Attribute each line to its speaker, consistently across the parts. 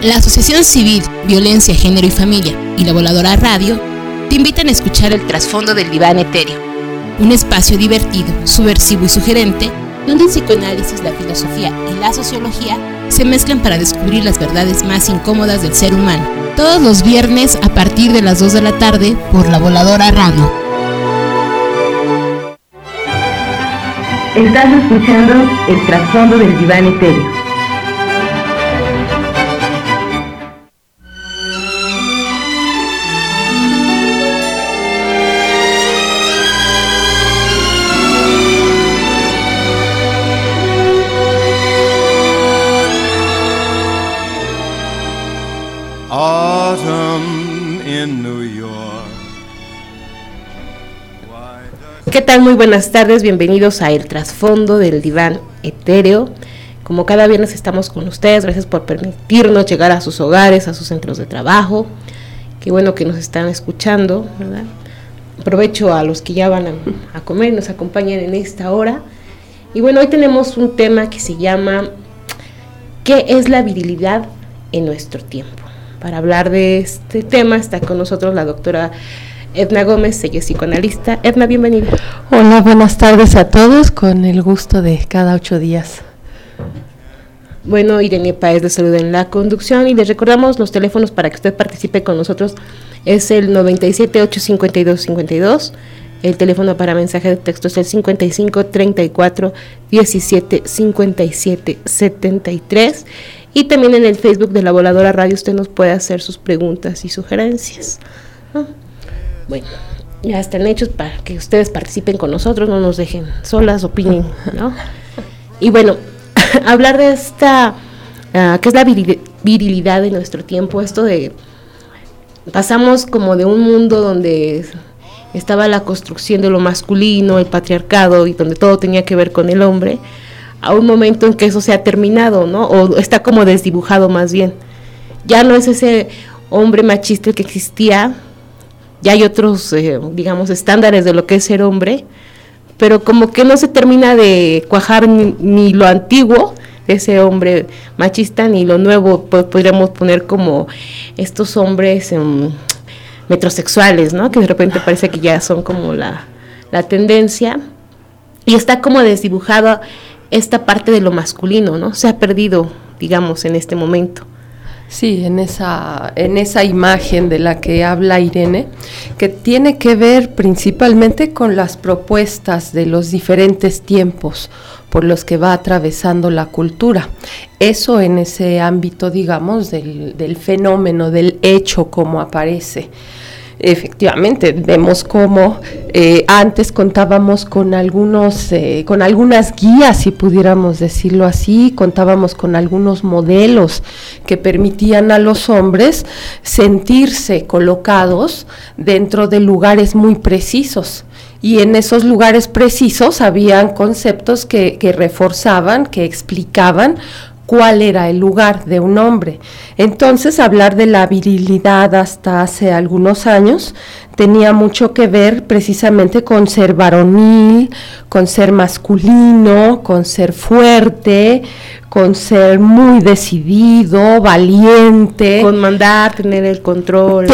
Speaker 1: La Asociación Civil Violencia, Género y Familia y la Voladora Radio te invitan a escuchar el trasfondo del diván etéreo, un espacio divertido, subversivo y sugerente, donde el psicoanálisis, la filosofía y la sociología se mezclan para descubrir las verdades más incómodas del ser humano. Todos los viernes a partir de las 2 de la tarde por la Voladora Radio.
Speaker 2: Estás escuchando el trasfondo del diván etéreo.
Speaker 3: ¿Qué tal? Muy buenas tardes, bienvenidos a El Trasfondo del Diván Etéreo. Como cada viernes estamos con ustedes, gracias por permitirnos llegar a sus hogares, a sus centros de trabajo. Qué bueno que nos están escuchando, ¿verdad? Aprovecho a los que ya van a comer y nos acompañan en esta hora. Y bueno, hoy tenemos un tema que se llama ¿qué es la virilidad en nuestro tiempo? Para hablar de este tema está con nosotros la doctora Edna Gómez, ella es psicoanalista. Edna, bienvenida.
Speaker 4: Hola, buenas tardes a todos, con el gusto de cada 8 días.
Speaker 3: Bueno, Irene Páez les saluda en la conducción y les recordamos los teléfonos para que usted participe con nosotros. Es el 97-852-52, el teléfono para mensaje de texto es el 55-34-17-57-73 y también en el Facebook de la Voladora Radio usted nos puede hacer sus preguntas y sugerencias, ¿no? Bueno, ya están hechos para que ustedes participen con nosotros, no nos dejen solas, opinen, ¿no? Y bueno, hablar de esta, ¿qué es la virilidad de nuestro tiempo? Esto de, pasamos como de un mundo donde estaba la construcción de lo masculino, el patriarcado, y donde todo tenía que ver con el hombre, a un momento en que eso se ha terminado, ¿no? O está como desdibujado más bien. Ya no es ese hombre machista el que existía. Ya hay otros, digamos, estándares de lo que es ser hombre, pero como que no se termina de cuajar ni lo antiguo de ese hombre machista, ni lo nuevo, podríamos poner como estos hombres metrosexuales, ¿no? Que de repente parece que ya son como la tendencia, y está como desdibujada esta parte de lo masculino, ¿no? Se ha perdido, digamos, en este momento.
Speaker 4: Sí, en esa imagen de la que habla Irene, que tiene que ver principalmente con las propuestas de los diferentes tiempos por los que va atravesando la cultura. Eso en ese ámbito, digamos, del fenómeno, del hecho como aparece. Efectivamente, vemos cómo antes contábamos con algunas guías, si pudiéramos decirlo así, contábamos con algunos modelos que permitían a los hombres sentirse colocados dentro de lugares muy precisos. Y en esos lugares precisos habían conceptos que reforzaban, que explicaban cuál era el lugar de un hombre. Entonces, hablar de la virilidad hasta hace algunos años tenía mucho que ver precisamente con ser varonil, con ser masculino, con ser fuerte, con ser muy decidido, valiente,
Speaker 3: con mandar, tener el control,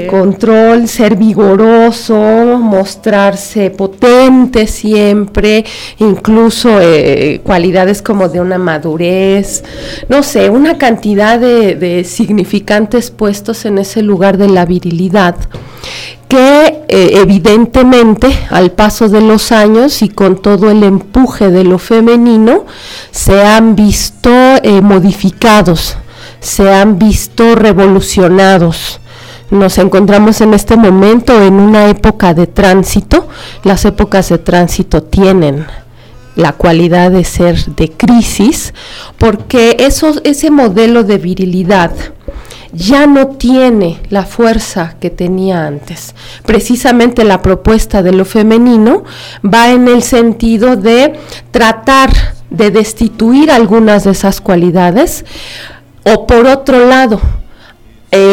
Speaker 4: ser vigoroso, mostrarse potente siempre, incluso cualidades como de una madurez, no sé, una cantidad de significantes puestos en ese lugar de la virilidad, que evidentemente al paso de los años y con todo el empuje de lo femenino se han visto modificados, se han visto revolucionados. Nos encontramos en este momento en una época de tránsito. Las épocas de tránsito tienen la cualidad de ser de crisis, porque ese modelo de virilidad ya no tiene la fuerza que tenía antes. Precisamente la propuesta de lo femenino va en el sentido de tratar de destituir algunas de esas cualidades, o por otro lado,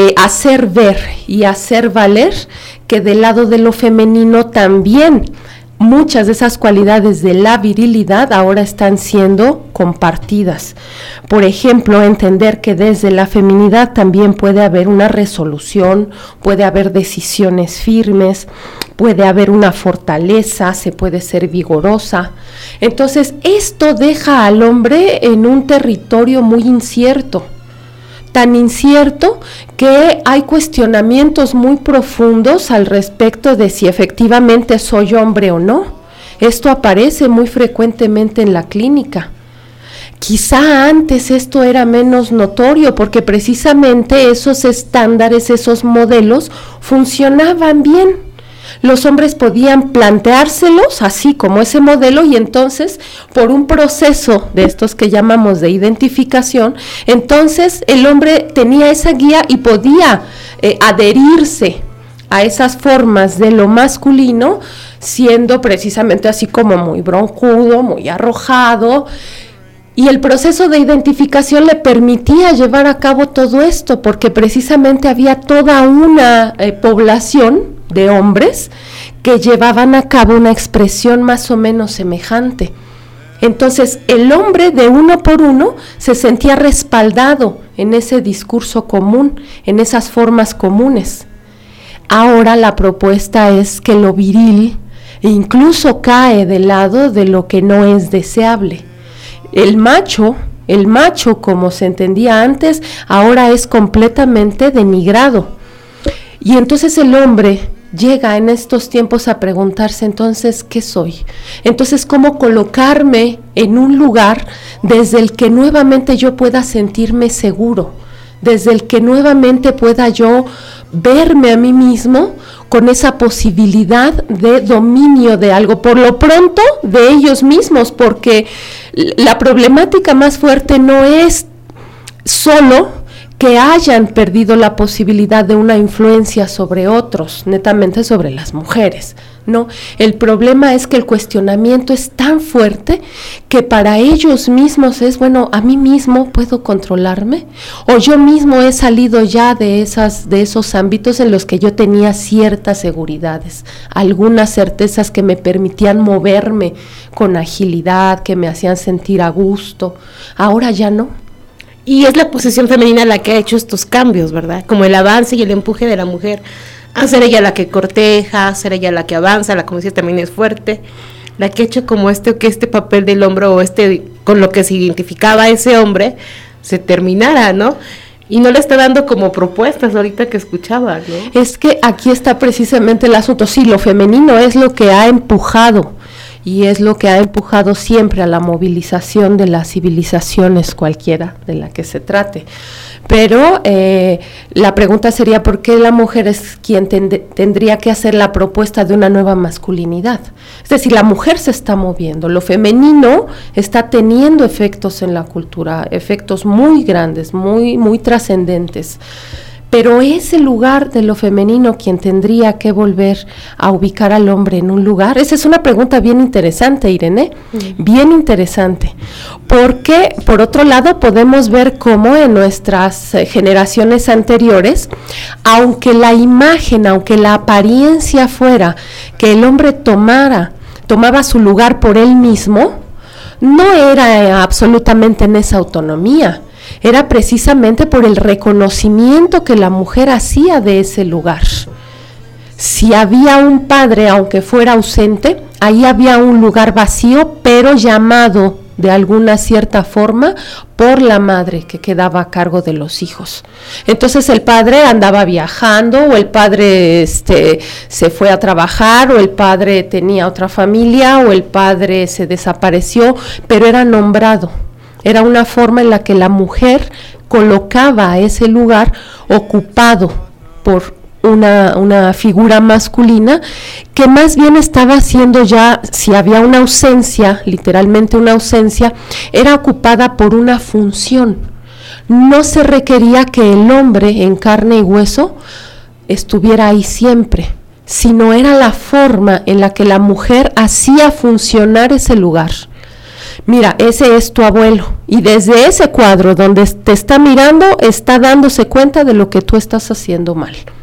Speaker 4: hacer ver y hacer valer que del lado de lo femenino también muchas de esas cualidades de la virilidad ahora están siendo compartidas. Por ejemplo, entender que desde la feminidad también puede haber una resolución, puede haber decisiones firmes, puede haber una fortaleza, se puede ser vigorosa. Entonces, esto deja al hombre en un territorio muy incierto, tan incierto que hay cuestionamientos muy profundos al respecto de si efectivamente soy hombre o no. Esto aparece muy frecuentemente en la clínica. Quizá antes esto era menos notorio porque precisamente esos estándares, esos modelos funcionaban bien. Los hombres podían planteárselos así como ese modelo y entonces por un proceso de estos que llamamos de identificación, entonces el hombre tenía esa guía y podía adherirse a esas formas de lo masculino, siendo precisamente así como muy broncudo, muy arrojado. Y el proceso de identificación le permitía llevar a cabo todo esto, porque precisamente había toda una población de hombres que llevaban a cabo una expresión más o menos semejante. Entonces, el hombre de uno por uno se sentía respaldado en ese discurso común, en esas formas comunes. Ahora la propuesta es que lo viril incluso cae del lado de lo que no es deseable. El macho, como se entendía antes, ahora es completamente denigrado. Y entonces el hombre llega en estos tiempos a preguntarse, entonces, ¿qué soy? Entonces, ¿cómo colocarme en un lugar desde el que nuevamente yo pueda sentirme seguro? Desde el que nuevamente pueda yo verme a mí mismo con esa posibilidad de dominio de algo, por lo pronto de ellos mismos, porque la problemática más fuerte no es solo que hayan perdido la posibilidad de una influencia sobre otros, netamente sobre las mujeres, ¿no? El problema es que el cuestionamiento es tan fuerte que para ellos mismos es, bueno, ¿a mí mismo puedo controlarme? ¿O yo mismo he salido ya de esos ámbitos en los que yo tenía ciertas seguridades, algunas certezas que me permitían moverme con agilidad, que me hacían sentir a gusto? Ahora ya no.
Speaker 3: Y es la posición femenina la que ha hecho estos cambios, ¿verdad? Como el avance y el empuje de la mujer a ser ella la que corteja, a ser ella la que avanza, la como dice también es fuerte, la que ha hecho como este papel del hombre o con lo que se identificaba ese hombre se terminara, ¿no? Y no le está dando como propuestas ahorita que escuchaba, ¿no?
Speaker 4: Es que aquí está precisamente el asunto. Sí, lo femenino es lo que ha empujado y es lo que ha empujado siempre a la movilización de las civilizaciones, cualquiera de la que se trate. Pero la pregunta sería, ¿por qué la mujer es quien tendría que hacer la propuesta de una nueva masculinidad? Es decir, la mujer se está moviendo, lo femenino está teniendo efectos en la cultura, efectos muy grandes, muy, muy trascendentes. Pero es el lugar de lo femenino quien tendría que volver a ubicar al hombre en un lugar. Esa es una pregunta bien interesante, Irene, bien interesante, porque por otro lado podemos ver cómo en nuestras generaciones anteriores, aunque la imagen, aunque la apariencia fuera que el hombre tomaba su lugar por él mismo, no era absolutamente en esa autonomía. Era precisamente por el reconocimiento que la mujer hacía de ese lugar. Si había un padre, aunque fuera ausente, ahí había un lugar vacío, pero llamado de alguna cierta forma por la madre que quedaba a cargo de los hijos. Entonces el padre andaba viajando, o el padre se fue a trabajar, o el padre tenía otra familia, o el padre se desapareció, pero era nombrado. Era una forma en la que la mujer colocaba ese lugar ocupado por una figura masculina que más bien estaba haciendo ya, si había una ausencia, literalmente una ausencia, era ocupada por una función. No se requería que el hombre en carne y hueso estuviera ahí siempre, sino era la forma en la que la mujer hacía funcionar ese lugar. Mira, ese es tu abuelo, y desde ese cuadro donde te está mirando, está dándose cuenta de lo que tú estás haciendo mal,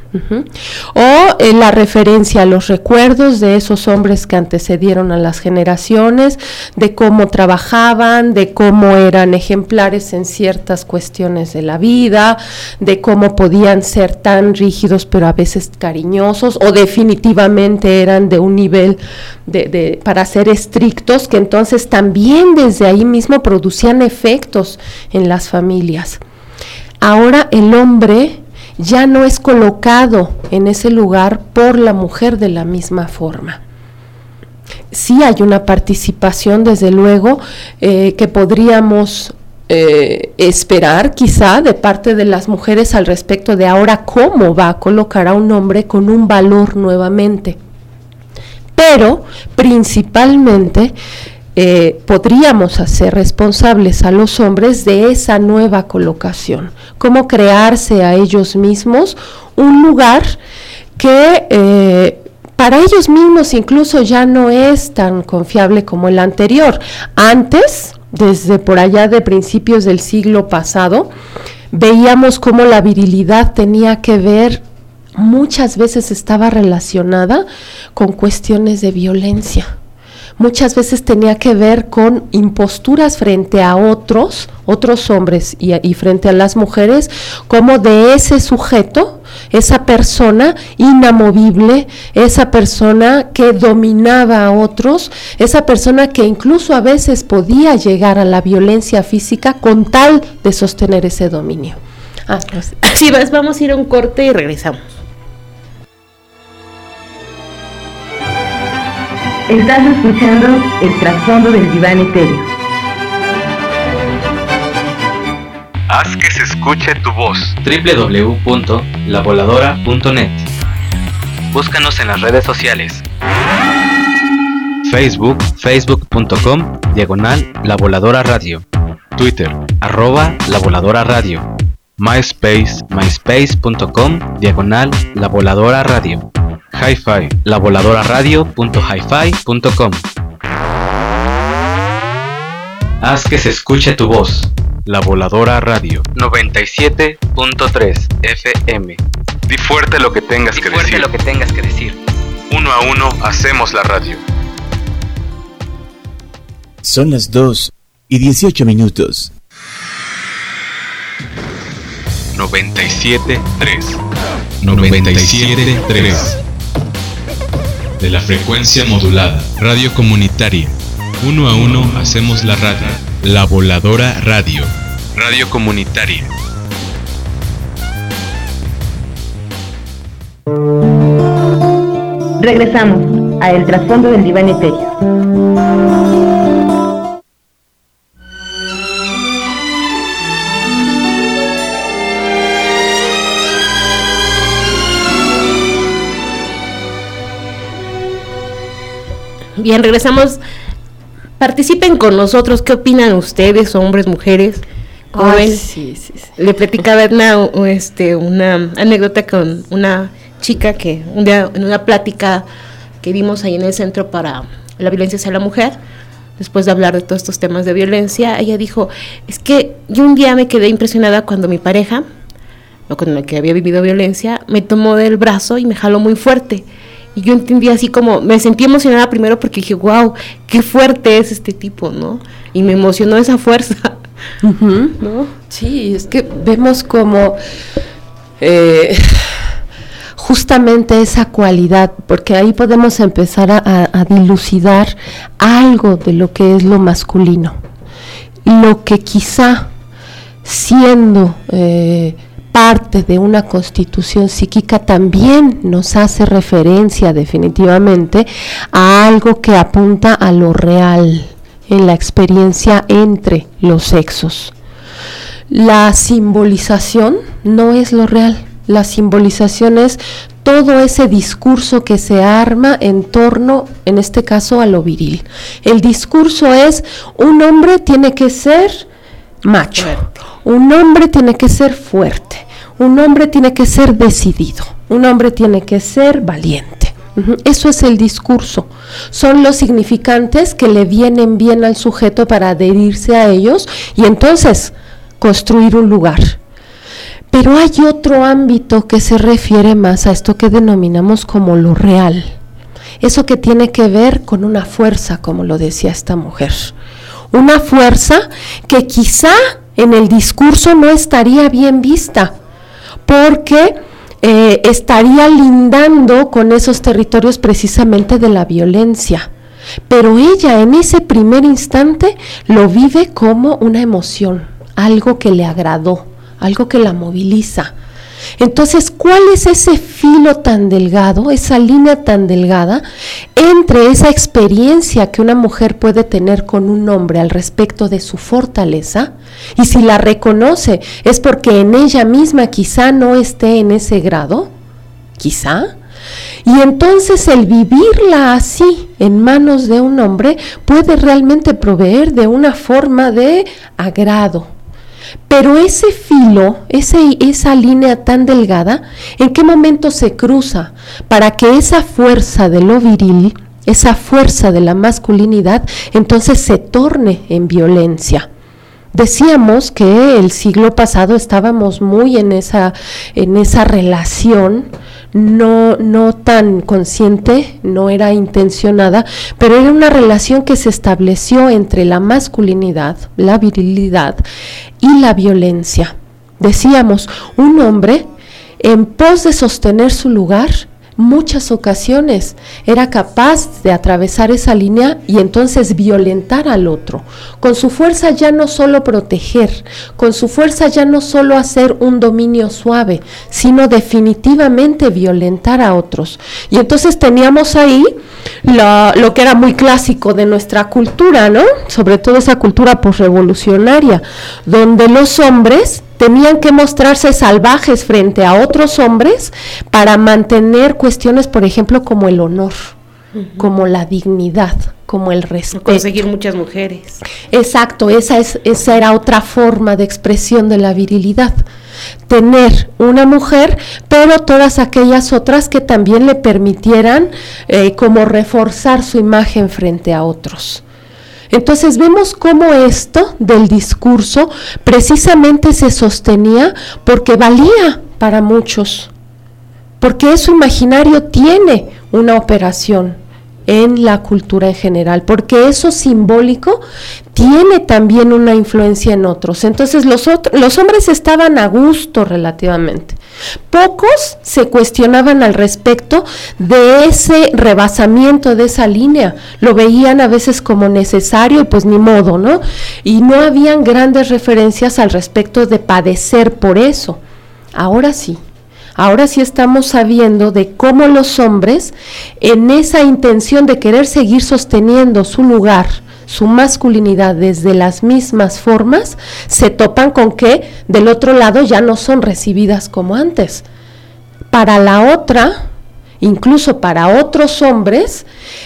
Speaker 4: O la referencia a los recuerdos de esos hombres que antecedieron a las generaciones, de cómo trabajaban, de cómo eran ejemplares en ciertas cuestiones de la vida, de cómo podían ser tan rígidos pero a veces cariñosos, o definitivamente eran de un nivel para ser estrictos, que entonces también desde ahí mismo producían efectos en las familias. Ahora el hombre ya no es colocado en ese lugar por la mujer de la misma forma. Sí hay una participación, desde luego, que podríamos esperar quizá de parte de las mujeres al respecto de ahora cómo va a colocar a un hombre con un valor nuevamente. Pero principalmente podríamos hacer responsables a los hombres de esa nueva colocación, cómo crearse a ellos mismos un lugar que para ellos mismos incluso ya no es tan confiable como el anterior. Antes, desde por allá de principios del siglo pasado, veíamos cómo la virilidad tenía que ver, muchas veces estaba relacionada con cuestiones de violencia. Muchas veces tenía que ver con imposturas frente a otros hombres y frente a las mujeres, como de ese sujeto, esa persona inamovible, esa persona que dominaba a otros, esa persona que incluso a veces podía llegar a la violencia física con tal de sostener ese dominio.
Speaker 3: Pues, así vamos a ir a un corte y regresamos.
Speaker 2: Estás escuchando el trasfondo del diván etéreo.
Speaker 5: Haz que se escuche tu voz.
Speaker 6: www.lavoladora.net.
Speaker 5: Búscanos en las redes sociales.
Speaker 6: Facebook, facebook.com/La Voladora Radio. Twitter, @La Voladora Radio. MySpace, myspace.com/La Voladora Radio. Hi-Fi, lavoladoraradio.hifi.com. Haz que se escuche tu voz. La Voladora Radio
Speaker 5: 97.3 FM. Di fuerte lo que tengas que decir. Uno a uno hacemos la radio.
Speaker 7: Son las 2:18.
Speaker 5: 97.3.
Speaker 8: 97.3 de la frecuencia modulada, radio comunitaria. Uno a uno hacemos la radio. La Voladora Radio, radio comunitaria.
Speaker 2: Regresamos a El trasfondo del diván etéreo.
Speaker 3: Bien, regresamos. Participen con nosotros. ¿Qué opinan ustedes, hombres, mujeres?
Speaker 4: Sí.
Speaker 3: Le platicaba una anécdota con una chica que un día en una plática que dimos ahí en el Centro para la Violencia hacia la Mujer, después de hablar de todos estos temas de violencia, ella dijo, es que yo un día me quedé impresionada cuando mi pareja, o con la que había vivido violencia, me tomó del brazo y me jaló muy fuerte. Y yo entendí así como, me sentí emocionada primero porque dije, wow, qué fuerte es este tipo, ¿no? Y me emocionó esa fuerza, ¿no?
Speaker 4: Sí, es que vemos como justamente esa cualidad, porque ahí podemos empezar a dilucidar algo de lo que es lo masculino. Lo que quizá siendo parte de una constitución psíquica también nos hace referencia definitivamente a algo que apunta a lo real en la experiencia entre los sexos. La simbolización no es lo real, la simbolización es todo ese discurso que se arma en torno, en este caso, a lo viril. El discurso es, un hombre tiene que ser macho, un hombre tiene que ser fuerte, un hombre tiene que ser decidido, un hombre tiene que ser valiente. Eso es el discurso, son los significantes que le vienen bien al sujeto para adherirse a ellos y entonces construir un lugar. Pero hay otro ámbito que se refiere más a esto que denominamos como lo real. Eso que tiene que ver con una fuerza, como lo decía esta mujer. Una fuerza que quizá en el discurso no estaría bien vista, porque estaría lindando con esos territorios precisamente de la violencia. Pero ella en ese primer instante lo vive como una emoción, algo que le agradó, algo que la moviliza. Entonces, ¿cuál es ese filo tan delgado, esa línea tan delgada entre esa experiencia que una mujer puede tener con un hombre al respecto de su fortaleza? Y si la reconoce, ¿es porque en ella misma quizá no esté en ese grado? ¿Quizá? Y entonces el vivirla así en manos de un hombre puede realmente proveer de una forma de agrado. Pero ese filo, esa línea tan delgada, ¿en qué momento se cruza para que esa fuerza de lo viril, esa fuerza de la masculinidad, entonces se torne en violencia? Decíamos que el siglo pasado estábamos muy en esa relación, no tan consciente, no era intencionada, pero era una relación que se estableció entre la masculinidad, la virilidad y la violencia. Decíamos, un hombre en pos de sostener su lugar, muchas ocasiones era capaz de atravesar esa línea y entonces violentar al otro, con su fuerza ya no solo proteger, con su fuerza ya no solo hacer un dominio suave, sino definitivamente violentar a otros. Y entonces teníamos ahí lo que era muy clásico de nuestra cultura, ¿no? Sobre todo esa cultura posrevolucionaria, donde los hombres tenían que mostrarse salvajes frente a otros hombres para mantener cuestiones, por ejemplo, como el honor, como la dignidad, como el respeto.
Speaker 3: Conseguir muchas mujeres.
Speaker 4: Exacto, esa era otra forma de expresión de la virilidad. Tener una mujer, pero todas aquellas otras que también le permitieran como reforzar su imagen frente a otros. Entonces vemos cómo esto del discurso precisamente se sostenía porque valía para muchos, porque eso imaginario tiene una operación en la cultura en general, porque eso simbólico tiene también una influencia en otros. Entonces los hombres estaban a gusto relativamente. Pocos se cuestionaban al respecto de ese rebasamiento de esa línea, lo veían a veces como necesario y pues ni modo, ¿no? Y no habían grandes referencias al respecto de padecer por eso. Ahora sí estamos sabiendo de cómo los hombres, en esa intención de querer seguir sosteniendo su lugar, su masculinidad desde las mismas formas, se topan con que del otro lado ya no son recibidas como antes. Para la otra, incluso para otros hombres,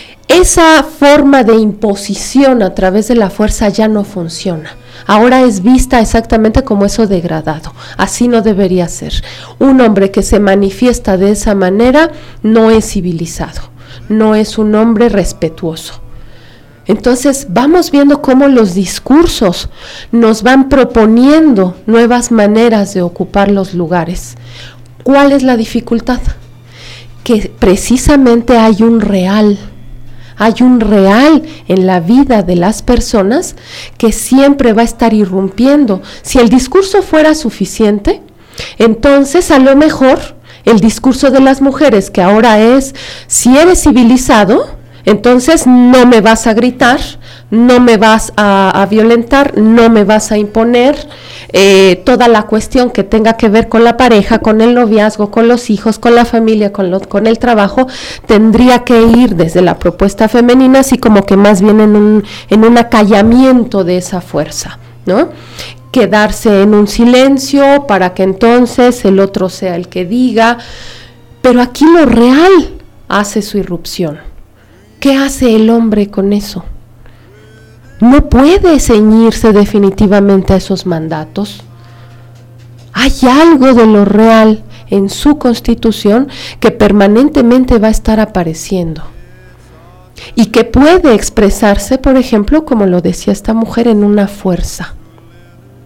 Speaker 4: esa forma de imposición a través de la fuerza ya no funciona. Ahora es vista exactamente como eso degradado. Así no debería ser. Un hombre que se manifiesta de esa manera no es civilizado, no es un hombre respetuoso. Entonces vamos viendo cómo los discursos nos van proponiendo nuevas maneras de ocupar los lugares. ¿Cuál es la dificultad? Que precisamente hay un real en la vida de las personas que siempre va a estar irrumpiendo. Si el discurso fuera suficiente, entonces a lo mejor el discurso de las mujeres, que ahora es, si eres civilizado, entonces no me vas a gritar, no me vas a violentar, no me vas a imponer, toda la cuestión que tenga que ver con la pareja, con el noviazgo, con los hijos, con la familia, con el trabajo, tendría que ir desde la propuesta femenina, así como que más bien en un acallamiento de esa fuerza, ¿no? Quedarse en un silencio para que entonces el otro sea el que diga, pero aquí lo real hace su irrupción. ¿Qué hace el hombre con eso? No puede ceñirse definitivamente a esos mandatos. Hay algo de lo real en su constitución que permanentemente va a estar apareciendo y que puede expresarse, por ejemplo, como lo decía esta mujer, en una fuerza.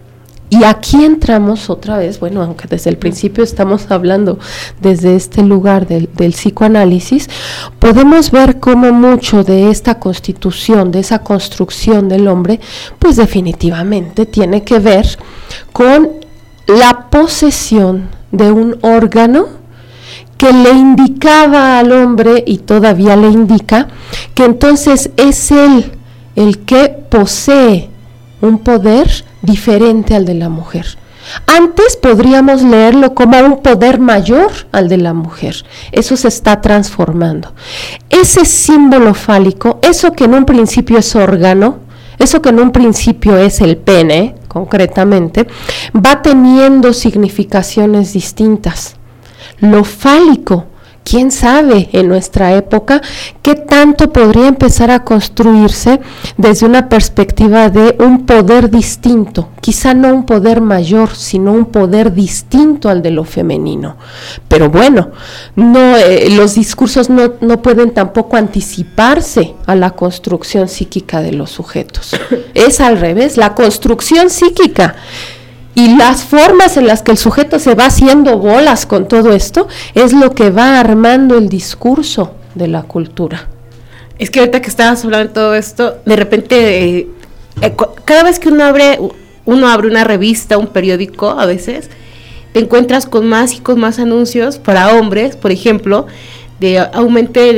Speaker 4: Y aquí entramos otra vez, bueno, aunque desde el principio estamos hablando desde este lugar del psicoanálisis, podemos ver cómo mucho de esta constitución, de esa construcción del hombre, pues definitivamente tiene que ver con la posesión de un órgano que le indicaba al hombre, y todavía le indica, que entonces es él el que posee un poder diferente al de la mujer. Antes podríamos leerlo como un poder mayor al de la mujer. Eso se está transformando. Ese símbolo fálico, eso que en un principio es órgano, eso que en un principio es el pene, concretamente, va teniendo significaciones distintas. Lo fálico, quién sabe en nuestra época qué tanto podría empezar a construirse desde una perspectiva de un poder distinto, quizá no un poder mayor, sino un poder distinto al de lo femenino. Pero bueno, los discursos no pueden tampoco anticiparse a la construcción psíquica de los sujetos. Es al revés, la construcción psíquica y las formas en las que el sujeto se va haciendo bolas con todo esto es lo que va armando el discurso de la cultura.
Speaker 3: Es que ahorita que estabas hablando de todo esto, de repente, cada vez que uno abre una revista, un periódico, a veces, te encuentras con más y con más anuncios para hombres, por ejemplo, de aumente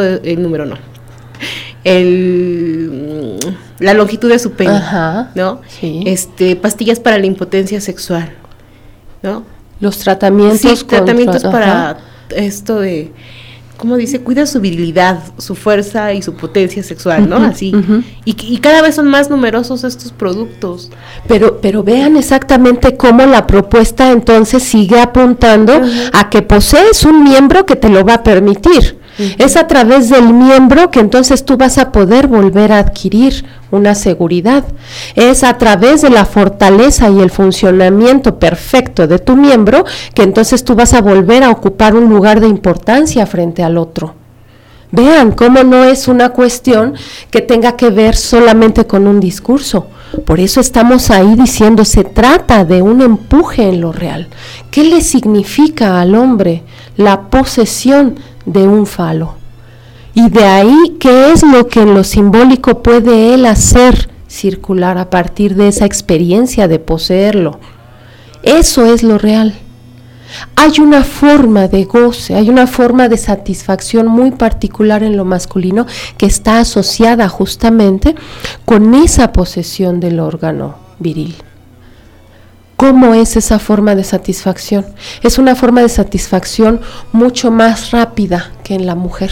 Speaker 3: la longitud de su pene,
Speaker 4: ajá,
Speaker 3: ¿no?
Speaker 4: Sí.
Speaker 3: Pastillas para la impotencia sexual, ¿no?
Speaker 4: Los tratamientos,
Speaker 3: tratamientos para esto de, ¿cómo dice? Cuida su virilidad, su fuerza y su potencia sexual, ¿no? Así. Y cada vez son más numerosos estos productos.
Speaker 4: Pero vean exactamente cómo la propuesta entonces sigue apuntando a que posees un miembro que te lo va a permitir. Es a través del miembro que entonces tú vas a poder volver a adquirir una seguridad. Es a través de la fortaleza y el funcionamiento perfecto de tu miembro que entonces tú vas a volver a ocupar un lugar de importancia frente al otro. Vean cómo no es una cuestión que tenga que ver solamente con un discurso. Por eso estamos ahí diciendo, se trata de un empuje en lo real. ¿Qué le significa al hombre la posesión de un falo? Y de ahí, ¿qué es lo que en lo simbólico puede él hacer circular a partir de esa experiencia de poseerlo? Eso es lo real. Hay una forma de goce, hay una forma de satisfacción muy particular en lo masculino que está asociada justamente con esa posesión del órgano viril. ¿Cómo es esa forma de satisfacción? Es una forma de satisfacción mucho más rápida que en la mujer.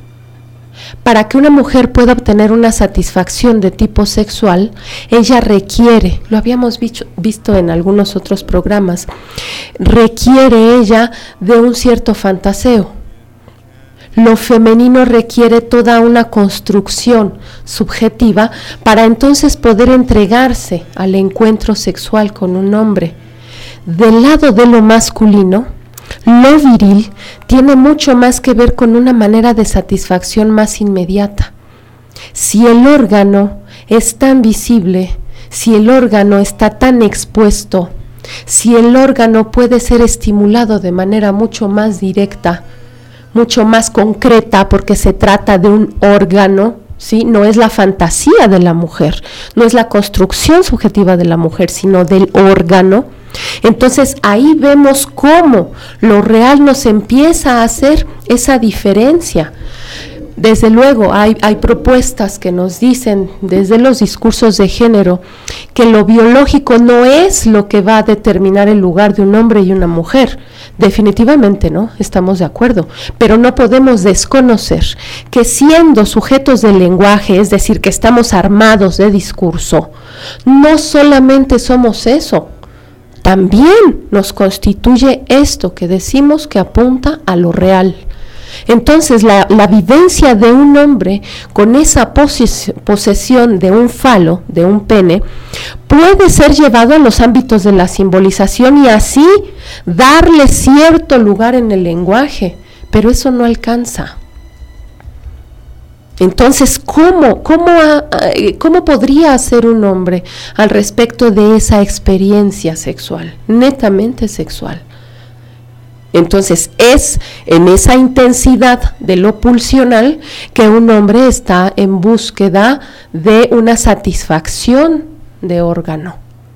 Speaker 4: Para que una mujer pueda obtener una satisfacción de tipo sexual, ella requiere, lo habíamos visto en algunos otros programas, requiere ella de un cierto fantaseo. Lo femenino requiere toda una construcción subjetiva para entonces poder entregarse al encuentro sexual con un hombre. Del lado de lo masculino, lo viril tiene mucho más que ver con una manera de satisfacción más inmediata. Si el órgano es tan visible, si el órgano está tan expuesto, si el órgano puede ser estimulado de manera mucho más directa, mucho más concreta, porque se trata de un órgano, ¿sí? No es la fantasía de la mujer, no es la construcción subjetiva de la mujer, sino del órgano. Entonces ahí vemos cómo lo real nos empieza a hacer esa diferencia. Desde luego hay propuestas que nos dicen desde los discursos de género que lo biológico no es lo que va a determinar el lugar de un hombre y una mujer. Definitivamente no, estamos de acuerdo, pero no podemos desconocer que siendo sujetos del lenguaje, es decir, que estamos armados de discurso, no solamente somos eso, también nos constituye esto que decimos que apunta a lo real. Entonces la vivencia de un hombre con esa posesión de un falo, de un pene, puede ser llevado a los ámbitos de la simbolización y así darle cierto lugar en el lenguaje, pero eso no alcanza. Entonces, ¿cómo podría hacer un hombre al respecto de esa experiencia sexual, netamente sexual? Entonces, es en esa intensidad de lo pulsional que un hombre está en búsqueda de una satisfacción de órgano.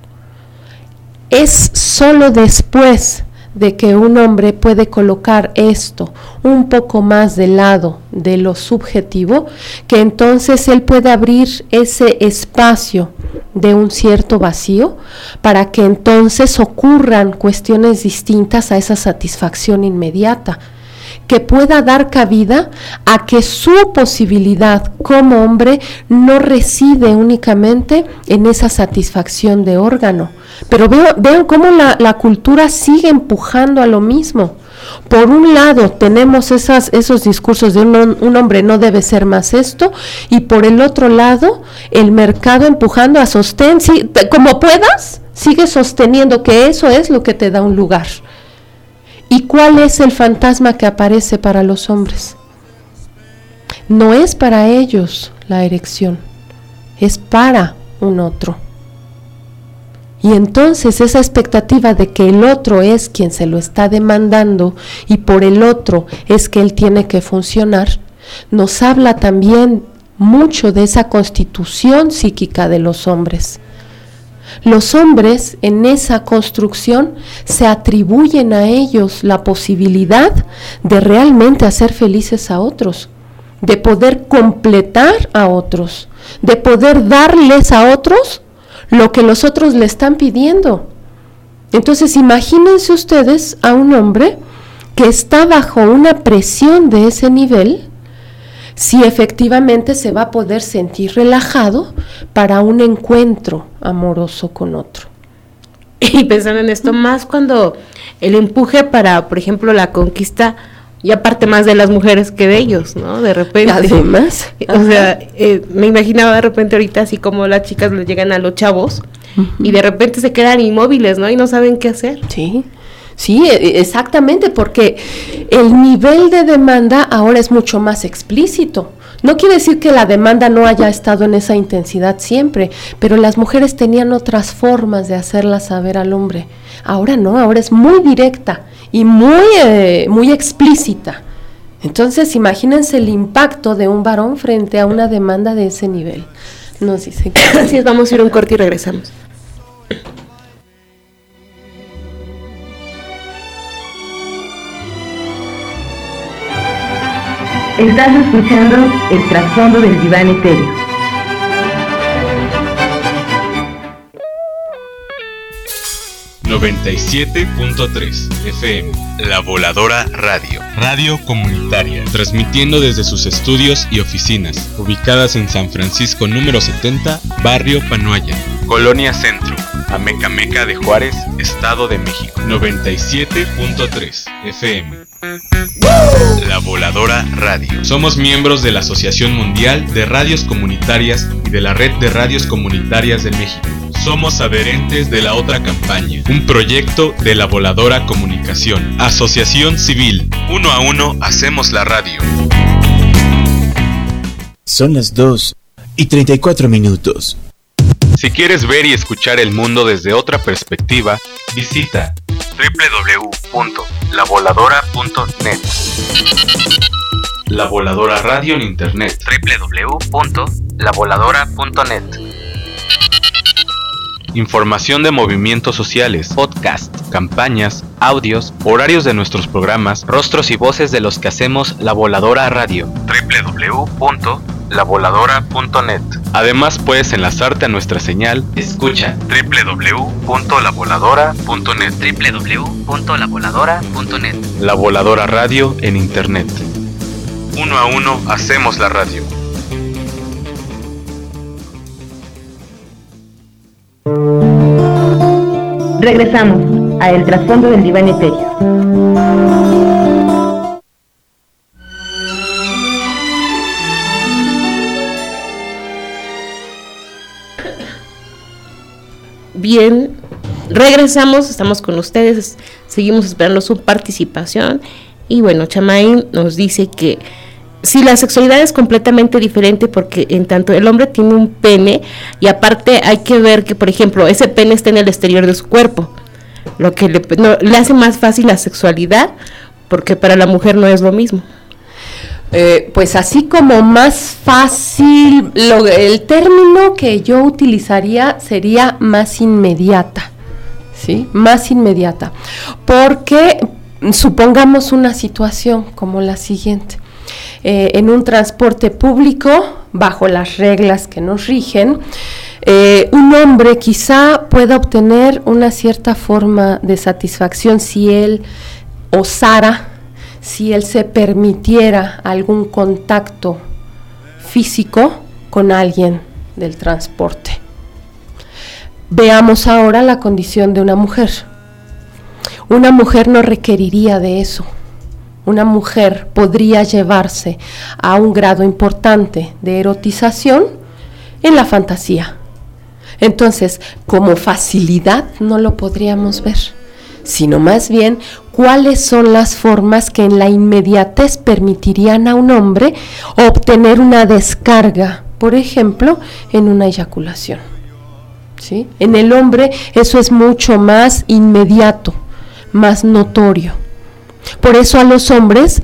Speaker 4: Es solo después de que un hombre puede colocar esto un poco más del lado de lo subjetivo, que entonces él puede abrir ese espacio de un cierto vacío para que entonces ocurran cuestiones distintas a esa satisfacción inmediata, que pueda dar cabida a que su posibilidad como hombre no reside únicamente en esa satisfacción de órgano. Pero vean cómo la cultura sigue empujando a lo mismo. Por un lado tenemos esos discursos de un hombre no debe ser más esto, y por el otro lado el mercado empujando a sostén, sí, como puedas, sigue sosteniendo que eso es lo que te da un lugar. ¿Y cuál es el fantasma que aparece para los hombres? No es para ellos la erección, es para un otro. Y entonces esa expectativa de que el otro es quien se lo está demandando y por el otro es que él tiene que funcionar, nos habla también mucho de esa constitución psíquica de los hombres. Los hombres en esa construcción se atribuyen a ellos la posibilidad de realmente hacer felices a otros, de poder completar a otros, de poder darles a otros lo que los otros le están pidiendo. Entonces imagínense ustedes a un hombre que está bajo una presión de ese nivel, si efectivamente se va a poder sentir relajado para un encuentro amoroso con otro.
Speaker 3: Y pensando en esto, más cuando el empuje para, por ejemplo, la conquista ya parte más de las mujeres que de ellos, ¿no? De repente.
Speaker 4: Además.
Speaker 3: O sea, me imaginaba de repente ahorita así como las chicas les llegan a los chavos y de repente se quedan inmóviles, ¿no? Y no saben qué hacer.
Speaker 4: Sí, exactamente, porque el nivel de demanda ahora es mucho más explícito. No quiere decir que la demanda no haya estado en esa intensidad siempre, pero las mujeres tenían otras formas de hacerla saber al hombre. Ahora no, ahora es muy directa y muy explícita. Entonces, imagínense el impacto de un varón frente a una demanda de ese nivel. Nos dicen que
Speaker 3: así es, vamos a ir a un corte y regresamos.
Speaker 2: Estás escuchando el trasfondo del diván etéreo.
Speaker 8: ...97.3 FM... La Voladora Radio... Radio comunitaria... ...transmitiendo desde sus estudios y oficinas... ...ubicadas en San Francisco número 70... ...Barrio Panoaya... Colonia Centro... Amecameca de Juárez... Estado de México... 97.3 FM... La Voladora Radio. Somos miembros de la Asociación Mundial de Radios Comunitarias y de la Red de Radios Comunitarias de México. Somos adherentes de la otra campaña, un proyecto de la Voladora Comunicación. Asociación Civil, 1 a 1 hacemos la radio.
Speaker 7: Son las 2:34.
Speaker 8: Si quieres ver y escuchar el mundo desde otra perspectiva, visita www.lavoladora.net. La Voladora Radio en Internet. www.lavoladora.net. Información de movimientos sociales, podcasts, campañas, audios, horarios de nuestros programas, rostros y voces de los que hacemos La Voladora Radio. www.lavoladora.net. Además puedes enlazarte a nuestra señal Escucha www.lavoladora.net.
Speaker 5: www.lavoladora.net.
Speaker 8: La Voladora Radio en Internet. 1 a 1 hacemos la radio.
Speaker 2: Regresamos a El trasfondo del diván etéreo.
Speaker 3: Bien, regresamos, estamos con ustedes, seguimos esperando su participación. Y bueno, Chamay nos dice que sí, la sexualidad es completamente diferente porque en tanto el hombre tiene un pene y aparte hay que ver que, por ejemplo, ese pene está en el exterior de su cuerpo, lo que le hace más fácil la sexualidad, porque para la mujer no es lo mismo.
Speaker 4: Pues así como más fácil, el término que yo utilizaría sería más inmediata, ¿sí? Más inmediata, porque supongamos una situación como la siguiente. En un transporte público, bajo las reglas que nos rigen, un hombre quizá pueda obtener una cierta forma de satisfacción si él osara, si él se permitiera algún contacto físico con alguien del transporte. Veamos ahora la condición de una mujer. Una mujer no requeriría de eso. Una mujer podría llevarse a un grado importante de erotización en la fantasía. Entonces, como facilidad no lo podríamos ver, sino más bien cuáles son las formas que en la inmediatez permitirían a un hombre obtener una descarga, por ejemplo, en una eyaculación, ¿sí? En el hombre eso es mucho más inmediato, más notorio. Por eso a los hombres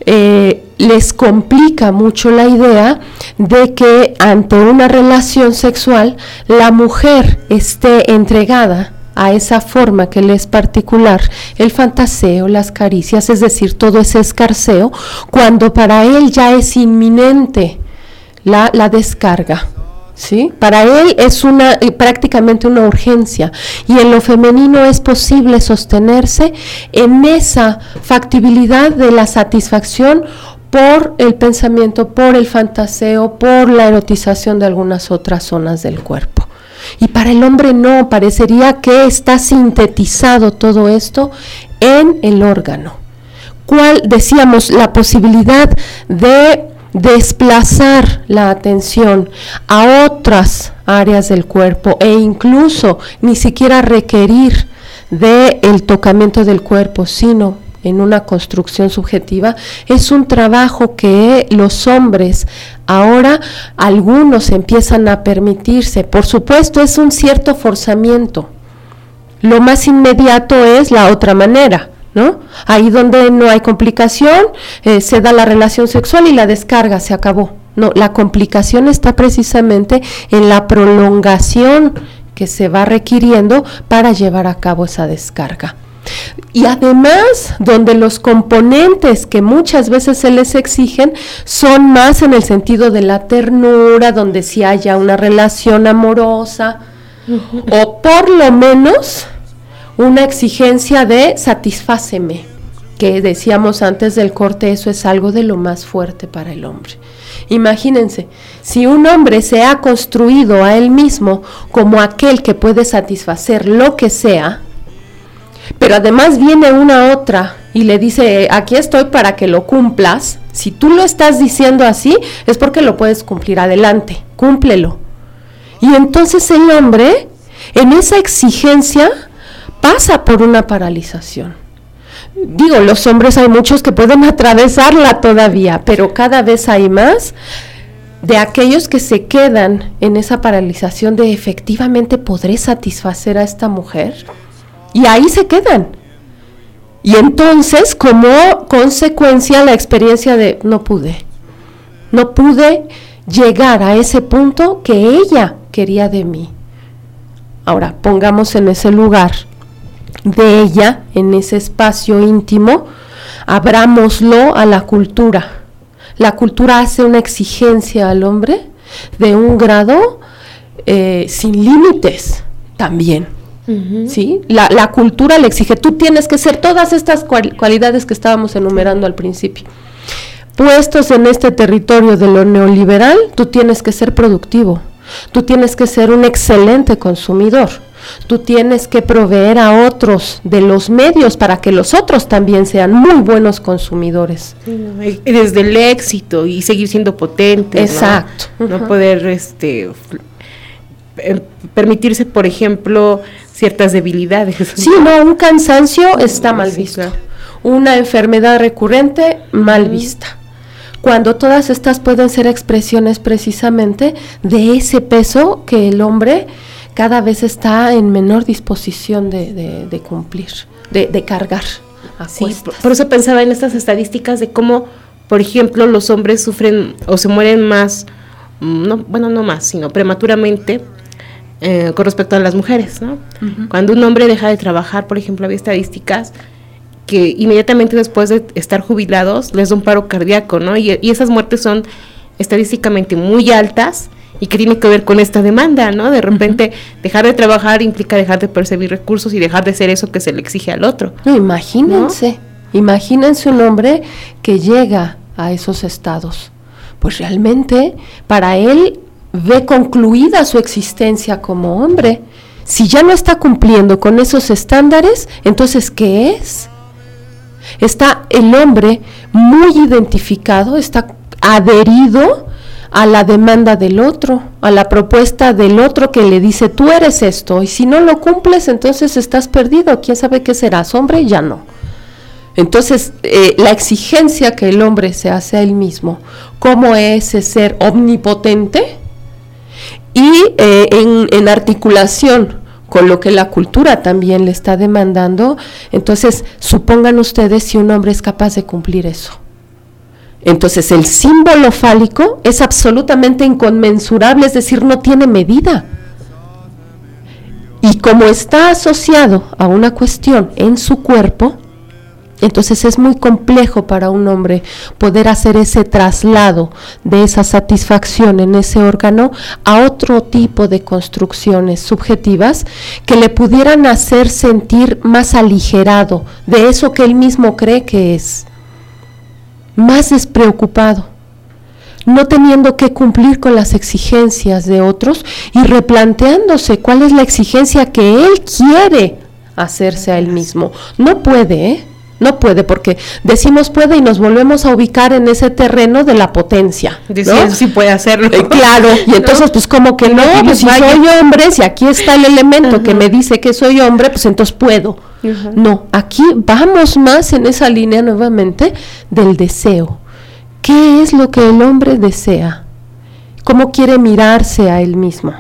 Speaker 4: les complica mucho la idea de que ante una relación sexual la mujer esté entregada a esa forma que le es particular, el fantaseo, las caricias, es decir, todo ese escarceo, cuando para él ya es inminente la descarga, ¿sí? Para él es prácticamente una urgencia, y en lo femenino es posible sostenerse en esa factibilidad de la satisfacción por el pensamiento, por el fantaseo, por la erotización de algunas otras zonas del cuerpo. Y para el hombre no, parecería que está sintetizado todo esto en el órgano. ¿Cuál? Decíamos, la posibilidad de desplazar la atención a otras áreas del cuerpo e incluso ni siquiera requerir del tocamiento del cuerpo, sino en una construcción subjetiva, es un trabajo que los hombres ahora algunos empiezan a permitirse. Por supuesto, es un cierto forzamiento. Lo más inmediato es la otra manera, ¿no? Ahí donde no hay complicación, se da la relación sexual y la descarga, se acabó. No, la complicación está precisamente en la prolongación que se va requiriendo para llevar a cabo esa descarga. Y además, donde los componentes que muchas veces se les exigen son más en el sentido de la ternura, donde sí haya una relación amorosa, o por lo menos una exigencia de satisfáceme, que decíamos antes del corte, eso es algo de lo más fuerte para el hombre. Imagínense, si un hombre se ha construido a él mismo como aquel que puede satisfacer lo que sea, pero además viene una otra y le dice, aquí estoy para que lo cumplas. Si tú lo estás diciendo así, es porque lo puedes cumplir, adelante, cúmplelo. Y entonces el hombre, en esa exigencia, pasa por una paralización. Digo, los hombres hay muchos que pueden atravesarla todavía, pero cada vez hay más de aquellos que se quedan en esa paralización de efectivamente podré satisfacer a esta mujer. Y ahí se quedan. Y entonces, como consecuencia, la experiencia de no pude llegar a ese punto que ella quería de mí. Ahora, pongamos en ese lugar de ella, en ese espacio íntimo, abrámoslo a la cultura. La cultura hace una exigencia al hombre de un grado sin límites también. ¿Sí? La cultura le exige, tú tienes que ser todas estas cualidades que estábamos enumerando al principio. Puestos en este territorio de lo neoliberal, tú tienes que ser productivo, tú tienes que ser un excelente consumidor, tú tienes que proveer a otros de los medios para que los otros también sean muy buenos consumidores.
Speaker 3: Desde el éxito y seguir siendo potente.
Speaker 4: Exacto.
Speaker 3: No poder permitirse, por ejemplo, ciertas debilidades.
Speaker 4: Sí, no, un cansancio está mal visto. Claro. Una enfermedad recurrente mal vista. cuando todas estas pueden ser expresiones precisamente de ese peso que el hombre cada vez está en menor disposición de cumplir, de cargar a cuestas.
Speaker 3: Por eso pensaba en estas estadísticas de cómo, por ejemplo, los hombres sufren o se mueren más, no más, sino prematuramente con respecto a las mujeres, ¿no? Uh-huh. Cuando un hombre deja de trabajar, por ejemplo, había estadísticas que inmediatamente después de estar jubilados les da un paro cardíaco, ¿no? Y esas muertes son estadísticamente muy altas y que tiene que ver con esta demanda, ¿no? De repente dejar de trabajar implica dejar de percibir recursos y dejar de ser eso que se le exige al otro.
Speaker 4: No, imagínense un hombre que llega a esos estados, pues realmente para él ve concluida su existencia como hombre. Si ya no está cumpliendo con esos estándares, entonces ¿qué es? Está el hombre muy identificado, está adherido a la demanda del otro, a la propuesta del otro que le dice, tú eres esto, y si no lo cumples, entonces estás perdido, quién sabe qué serás, hombre, ya no. Entonces, la exigencia que el hombre se hace a él mismo, como ese ser omnipotente, y en articulación con lo que la cultura también le está demandando, entonces, supongan ustedes si un hombre es capaz de cumplir eso. Entonces el símbolo fálico es absolutamente inconmensurable, es decir, no tiene medida. Y como está asociado a una cuestión en su cuerpo, entonces es muy complejo para un hombre poder hacer ese traslado de esa satisfacción en ese órgano a otro tipo de construcciones subjetivas que le pudieran hacer sentir más aligerado de eso que él mismo cree que es. Más despreocupado, no teniendo que cumplir con las exigencias de otros y replanteándose cuál es la exigencia que él quiere hacerse a él mismo. No puede, porque decimos puede y nos volvemos a ubicar en ese terreno de la potencia, ¿no?
Speaker 3: Sí puede hacerlo.
Speaker 4: Claro, y entonces ¿no? Pues como que no, pues si soy hombre, si aquí está el elemento que me dice que soy hombre, pues entonces puedo. Uh-huh. No, aquí vamos más en esa línea nuevamente del deseo. ¿Qué es lo que el hombre desea? ¿Cómo quiere mirarse a él mismo?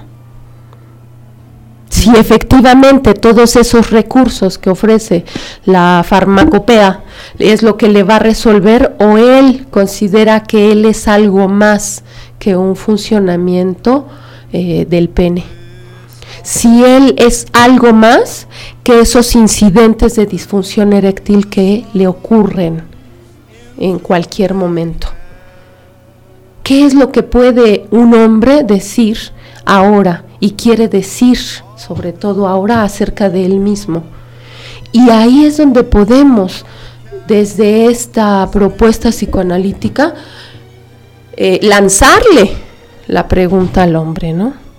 Speaker 4: Si efectivamente todos esos recursos que ofrece la farmacopea es lo que le va a resolver, o él considera que él es algo más que un funcionamiento del pene. Si él es algo más que esos incidentes de disfunción eréctil que le ocurren en cualquier momento. ¿Qué es lo que puede un hombre decir ahora y quiere decir, sobre todo ahora, acerca de él mismo? Y ahí es donde podemos, desde esta propuesta psicoanalítica, lanzarle la pregunta al hombre, ¿no?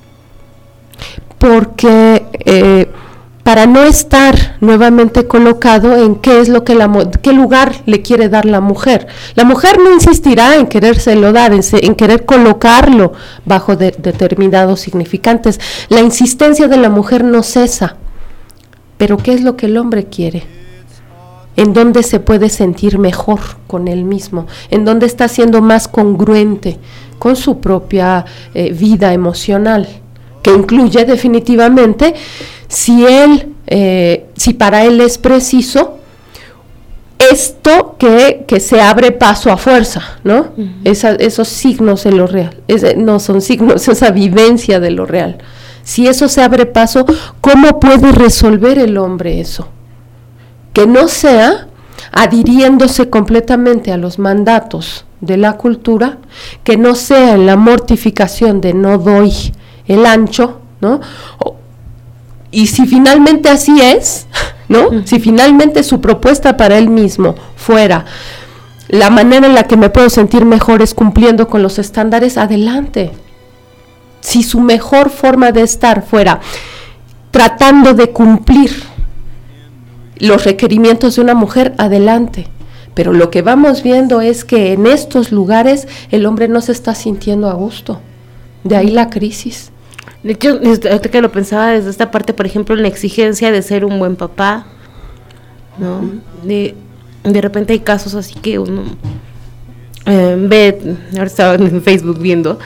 Speaker 4: Porque para no estar nuevamente colocado en qué es lo que qué lugar le quiere dar la mujer. La mujer no insistirá en querérselo dar, en querer colocarlo bajo determinados significantes. La insistencia de la mujer no cesa. Pero ¿qué es lo que el hombre quiere? ¿En dónde se puede sentir mejor con él mismo? ¿En dónde está siendo más congruente con su propia vida emocional? Que incluye definitivamente si para él es preciso esto que se abre paso a fuerza, ¿no? Uh-huh. Esos signos de lo real, no son signos, esa vivencia de lo real. Si eso se abre paso, ¿cómo puede resolver el hombre eso? Que no sea adhiriéndose completamente a los mandatos de la cultura, que no sea en la mortificación de no doy el ancho, ¿no? Y si finalmente así es, ¿no? Si finalmente su propuesta para él mismo fuera la manera en la que me puedo sentir mejor es cumpliendo con los estándares, adelante. Si su mejor forma de estar fuera tratando de cumplir los requerimientos de una mujer, adelante. Pero lo que vamos viendo es que en estos lugares el hombre no se está sintiendo a gusto. De ahí la crisis.
Speaker 3: De hecho, ahorita que lo pensaba desde esta parte, por ejemplo, en la exigencia de ser un buen papá, ¿no? De repente hay casos así que uno ahora estaba en Facebook viendo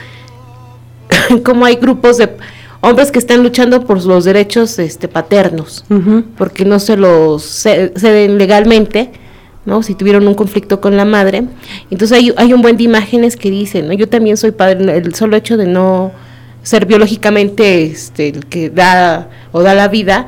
Speaker 3: cómo hay grupos de hombres que están luchando por los derechos paternos, porque no se los ceden legalmente, ¿no? Si tuvieron un conflicto con la madre. Entonces hay un buen de imágenes que dicen, ¿no? Yo también soy padre, el solo hecho de no ser biológicamente el que da la vida,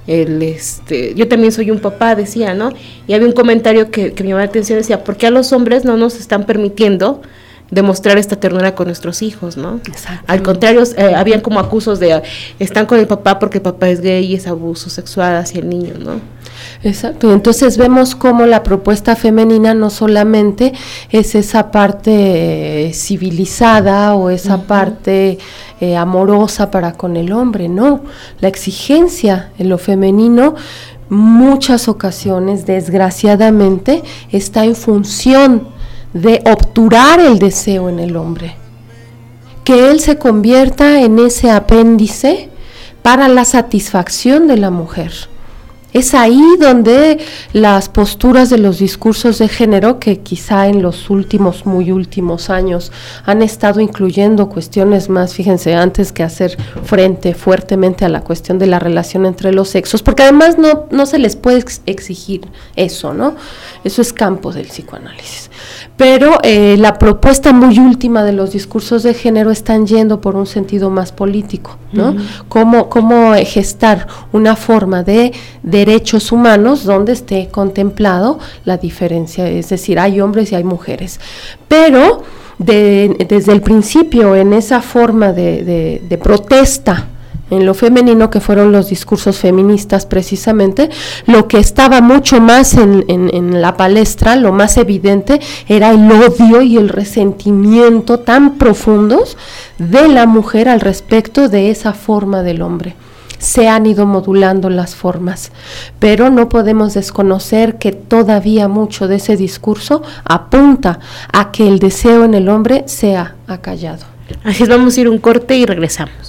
Speaker 3: yo también soy un papá, decía, ¿no? Y había un comentario que me llamó la atención, decía, ¿por qué a los hombres no nos están permitiendo demostrar esta ternura con nuestros hijos, ¿no? Al contrario, habían como acusos de están con el papá porque el papá es gay y es abuso sexual hacia el niño, ¿no?
Speaker 4: Exacto, entonces vemos cómo la propuesta femenina no solamente es esa parte civilizada o esa parte amorosa para con el hombre, no, la exigencia en lo femenino muchas ocasiones, desgraciadamente, está en función de obturar el deseo en el hombre, que él se convierta en ese apéndice para la satisfacción de la mujer. Es ahí donde las posturas de los discursos de género, que quizá en los muy últimos años han estado incluyendo cuestiones más, fíjense, antes que hacer frente fuertemente a la cuestión de la relación entre los sexos, porque además no se les puede exigir eso, ¿no? Eso es campo del psicoanálisis. Pero la propuesta muy última de los discursos de género están yendo por un sentido más político, ¿no? Cómo gestar una forma de derechos humanos donde esté contemplado la diferencia, es decir, hay hombres y hay mujeres, pero desde el principio en esa forma de protesta en lo femenino, que fueron los discursos feministas precisamente, lo que estaba mucho más en la palestra, lo más evidente, era el odio y el resentimiento tan profundos de la mujer al respecto de esa forma del hombre. Se han ido modulando las formas, pero no podemos desconocer que todavía mucho de ese discurso apunta a que el deseo en el hombre sea acallado.
Speaker 3: Así es, vamos a ir un corte y regresamos.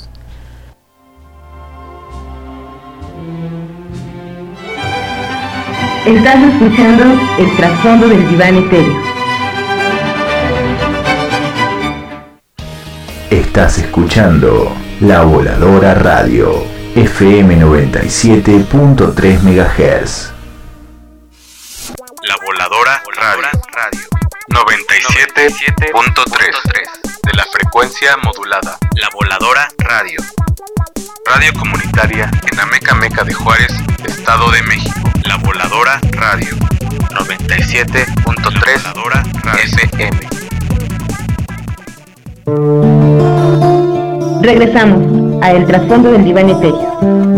Speaker 2: Estás escuchando el trasfondo del diván etéreo.
Speaker 7: Estás escuchando La Voladora Radio, FM 97.3 MHz.
Speaker 5: La Voladora Radio 97.3 de la frecuencia modulada. La Voladora Radio. Radio comunitaria en Amecameca de Juárez, Estado de México. La Voladora Radio 97.3 FM.
Speaker 2: Regresamos a El Trasfondo del Diván Etéreo.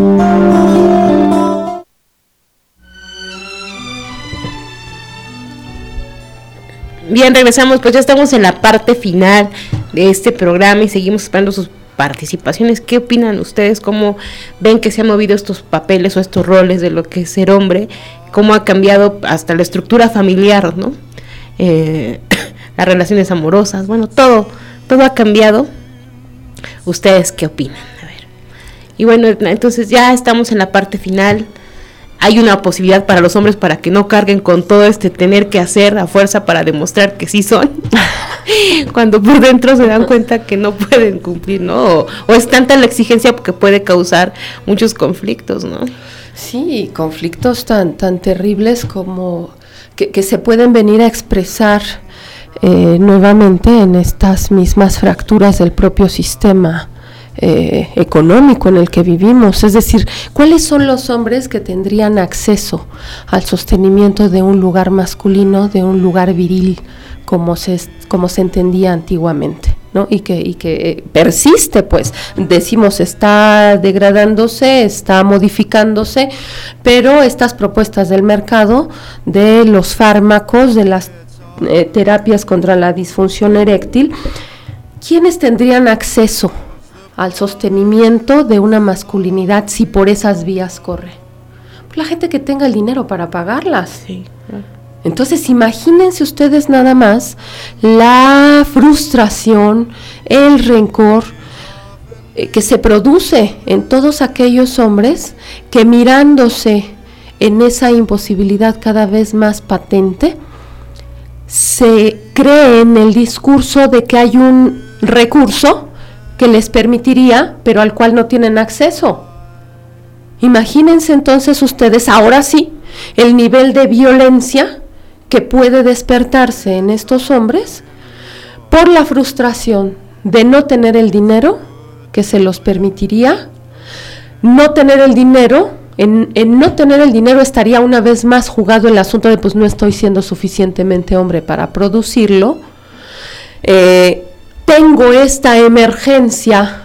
Speaker 3: Bien, regresamos, pues ya estamos en la parte final de este programa y seguimos esperando sus participaciones. ¿Qué opinan ustedes? ¿Cómo ven que se han movido estos papeles o estos roles de lo que es ser hombre? ¿Cómo ha cambiado hasta la estructura familiar, ¿no? Las relaciones amorosas, bueno, todo ha cambiado. ¿Ustedes qué opinan? A ver. Y bueno, entonces ya estamos en la parte final. Hay una posibilidad para los hombres para que no carguen con todo tener que hacer a fuerza para demostrar que sí son, cuando por dentro se dan cuenta que no pueden cumplir, ¿no? O es tanta la exigencia que puede causar muchos conflictos, ¿no?
Speaker 4: Sí, conflictos tan terribles como que se pueden venir a expresar nuevamente en estas mismas fracturas del propio sistema económico en el que vivimos. Es decir, ¿cuáles son los hombres que tendrían acceso al sostenimiento de un lugar masculino, de un lugar viril, como se entendía antiguamente, ¿no? Y que persiste, pues, decimos, está degradándose, está modificándose, pero estas propuestas del mercado, de los fármacos, de las terapias contra la disfunción eréctil, ¿quiénes tendrían acceso al sostenimiento de una masculinidad si por esas vías corre? Pues la gente que tenga el dinero para pagarlas.
Speaker 3: Sí.
Speaker 4: Entonces imagínense ustedes nada más la frustración, el rencor que se produce en todos aquellos hombres que, mirándose en esa imposibilidad cada vez más patente, se creen el discurso de que hay un recurso que les permitiría, pero al cual no tienen acceso. Imagínense entonces ustedes, ahora sí, el nivel de violencia que puede despertarse en estos hombres por la frustración de no tener el dinero que se los permitiría, no tener el dinero, en no tener el dinero estaría una vez más jugado el asunto de pues no estoy siendo suficientemente hombre para producirlo, tengo esta emergencia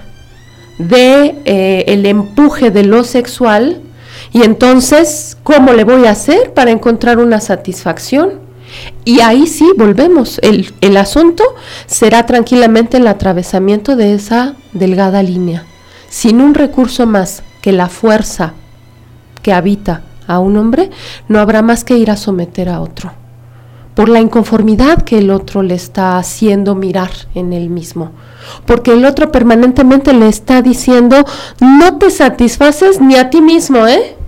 Speaker 4: de el empuje de lo sexual y entonces ¿cómo le voy a hacer para encontrar una satisfacción? Y ahí sí volvemos, el asunto será tranquilamente el atravesamiento de esa delgada línea, sin un recurso más que la fuerza que habita a un hombre, no habrá más que ir a someter a otro, por la inconformidad que el otro le está haciendo mirar en él mismo, porque el otro permanentemente le está diciendo, no te satisfaces ni a ti mismo,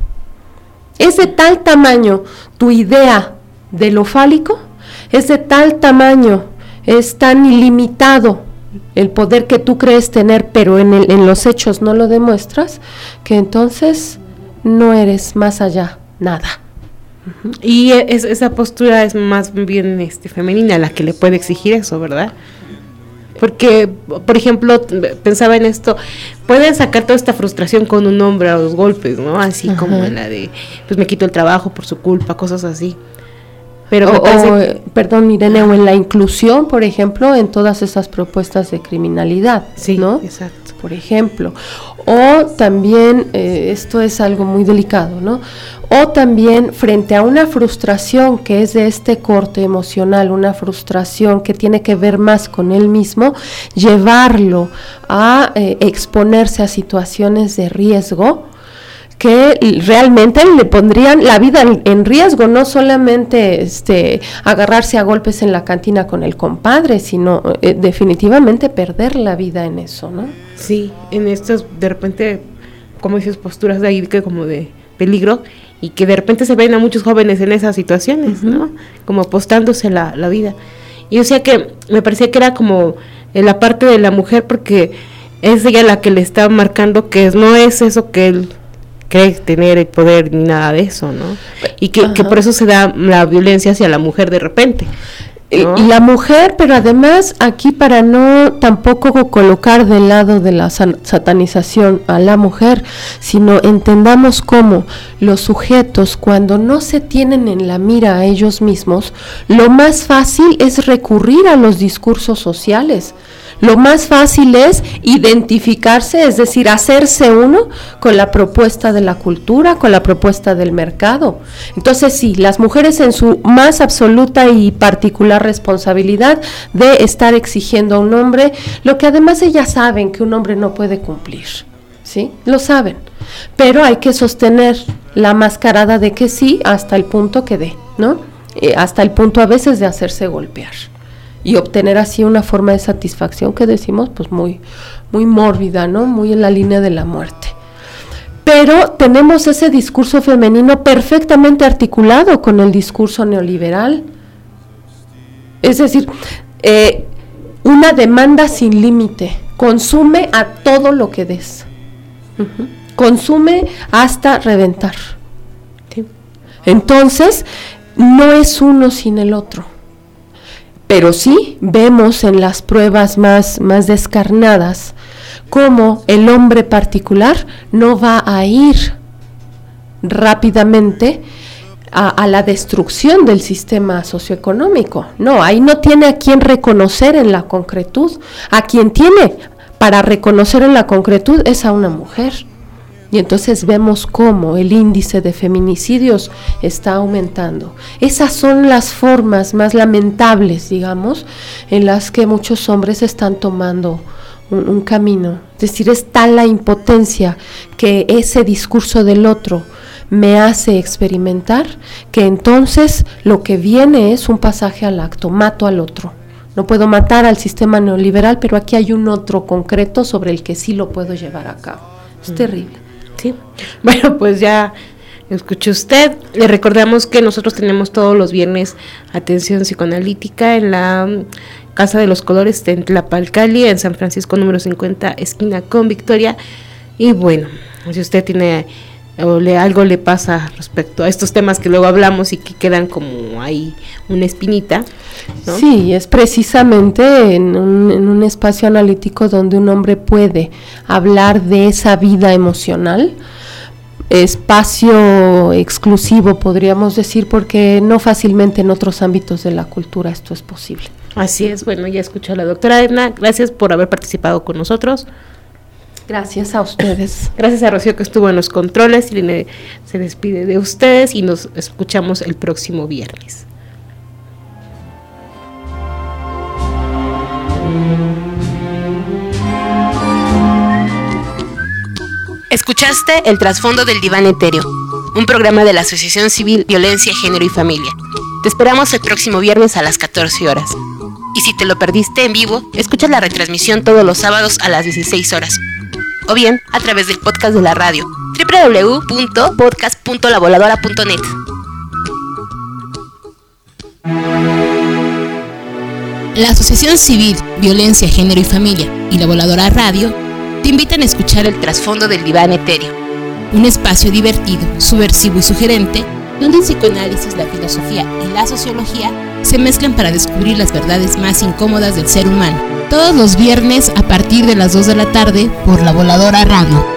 Speaker 4: es de tal tamaño tu idea de lo fálico, es de tal tamaño, es tan ilimitado el poder que tú crees tener, pero en los hechos no lo demuestras, que entonces no eres más allá nada.
Speaker 3: Y esa postura es más bien femenina la que le puede exigir eso, ¿verdad? Porque, por ejemplo, pensaba en esto, pueden sacar toda esta frustración con un hombre a los golpes, ¿no? Así como en la de, pues me quito el trabajo por su culpa, cosas así. Pero
Speaker 4: perdón, Irene, o en la inclusión, por ejemplo, en todas esas propuestas de criminalidad,
Speaker 3: sí,
Speaker 4: ¿no?
Speaker 3: Exacto.
Speaker 4: Por ejemplo, o también, esto es algo muy delicado, ¿no? O también frente a una frustración que es de este corte emocional, una frustración que tiene que ver más con él mismo, llevarlo a exponerse a situaciones de riesgo, que realmente le pondrían la vida en riesgo, no solamente agarrarse a golpes en la cantina con el compadre, sino definitivamente perder la vida en eso, ¿no?
Speaker 3: Sí, en estas, de repente, como dices, posturas de ahí que como de peligro, y que de repente se ven a muchos jóvenes en esas situaciones, ¿no? Como apostándose la vida. Y o sea que me parecía que era como en la parte de la mujer, porque es ella la que le está marcando que no es eso que él cree tener el poder ni nada de eso, ¿no? Y que por eso se da la violencia hacia la mujer de repente, ¿no?
Speaker 4: Y la mujer, pero además aquí para no tampoco colocar del lado de la satanización a la mujer, sino entendamos cómo los sujetos cuando no se tienen en la mira a ellos mismos, lo más fácil es recurrir a los discursos sociales. Lo más fácil es identificarse, es decir, hacerse uno con la propuesta de la cultura, con la propuesta del mercado. Entonces sí, las mujeres en su más absoluta y particular responsabilidad de estar exigiendo a un hombre, lo que además ellas saben que un hombre no puede cumplir, ¿sí? Lo saben, pero hay que sostener la mascarada de que sí hasta el punto que dé, ¿no? Hasta el punto a veces de hacerse golpear. Y obtener así una forma de satisfacción que decimos pues muy, muy mórbida, ¿no? Muy en la línea de la muerte. Pero tenemos ese discurso femenino perfectamente articulado con el discurso neoliberal. Es decir, una demanda sin límite. Consume a todo lo que des. Consume hasta reventar. ¿Sí? Entonces, no es uno sin el otro. Pero sí vemos en las pruebas más descarnadas cómo el hombre particular no va a ir rápidamente a la destrucción del sistema socioeconómico. No, ahí no tiene a quien reconocer en la concretud. A quien tiene para reconocer en la concretud es a una mujer. Y entonces vemos cómo el índice de feminicidios está aumentando. Esas son las formas más lamentables, digamos, en las que muchos hombres están tomando un camino. Es decir, es tal la impotencia que ese discurso del otro me hace experimentar, que entonces lo que viene es un pasaje al acto, mato al otro. No puedo matar al sistema neoliberal, pero aquí hay un otro concreto sobre el que sí lo puedo llevar a cabo. Es terrible.
Speaker 3: Sí. Bueno, pues ya escuche usted. Le recordamos que nosotros tenemos todos los viernes atención psicoanalítica en la Casa de los Colores de Tlapalcali, en San Francisco número 50, esquina con Victoria. Y bueno, si usted tiene algo le pasa respecto a estos temas que luego hablamos y que quedan como ahí una espinita, ¿no?
Speaker 4: Sí, es precisamente en un espacio analítico donde un hombre puede hablar de esa vida emocional, espacio exclusivo podríamos decir, porque no fácilmente en otros ámbitos de la cultura esto es posible.
Speaker 3: Así es. Bueno, ya escuchó a la doctora Edna, gracias por haber participado con nosotros.
Speaker 4: Gracias a ustedes.
Speaker 3: Gracias a Rocío que estuvo en los controles. Y se despide de ustedes y nos escuchamos el próximo viernes.
Speaker 1: Escuchaste El Trasfondo del Diván Etéreo, un programa de la Asociación Civil Violencia, Género y Familia. Te esperamos el próximo viernes a las 14 horas. Y si te lo perdiste en vivo, escucha la retransmisión todos los sábados a las 16 horas. O bien, a través del podcast de la radio, www.podcast.lavoladora.net. La Asociación Civil Violencia, Género y Familia y La Voladora Radio te invitan a escuchar El Trasfondo del Diván Etéreo, un espacio divertido, subversivo y sugerente, donde el psicoanálisis, la filosofía y la sociología se mezclan para descubrir las verdades más incómodas del ser humano. Todos los viernes a partir de las 2 de la tarde por La Voladora Radio.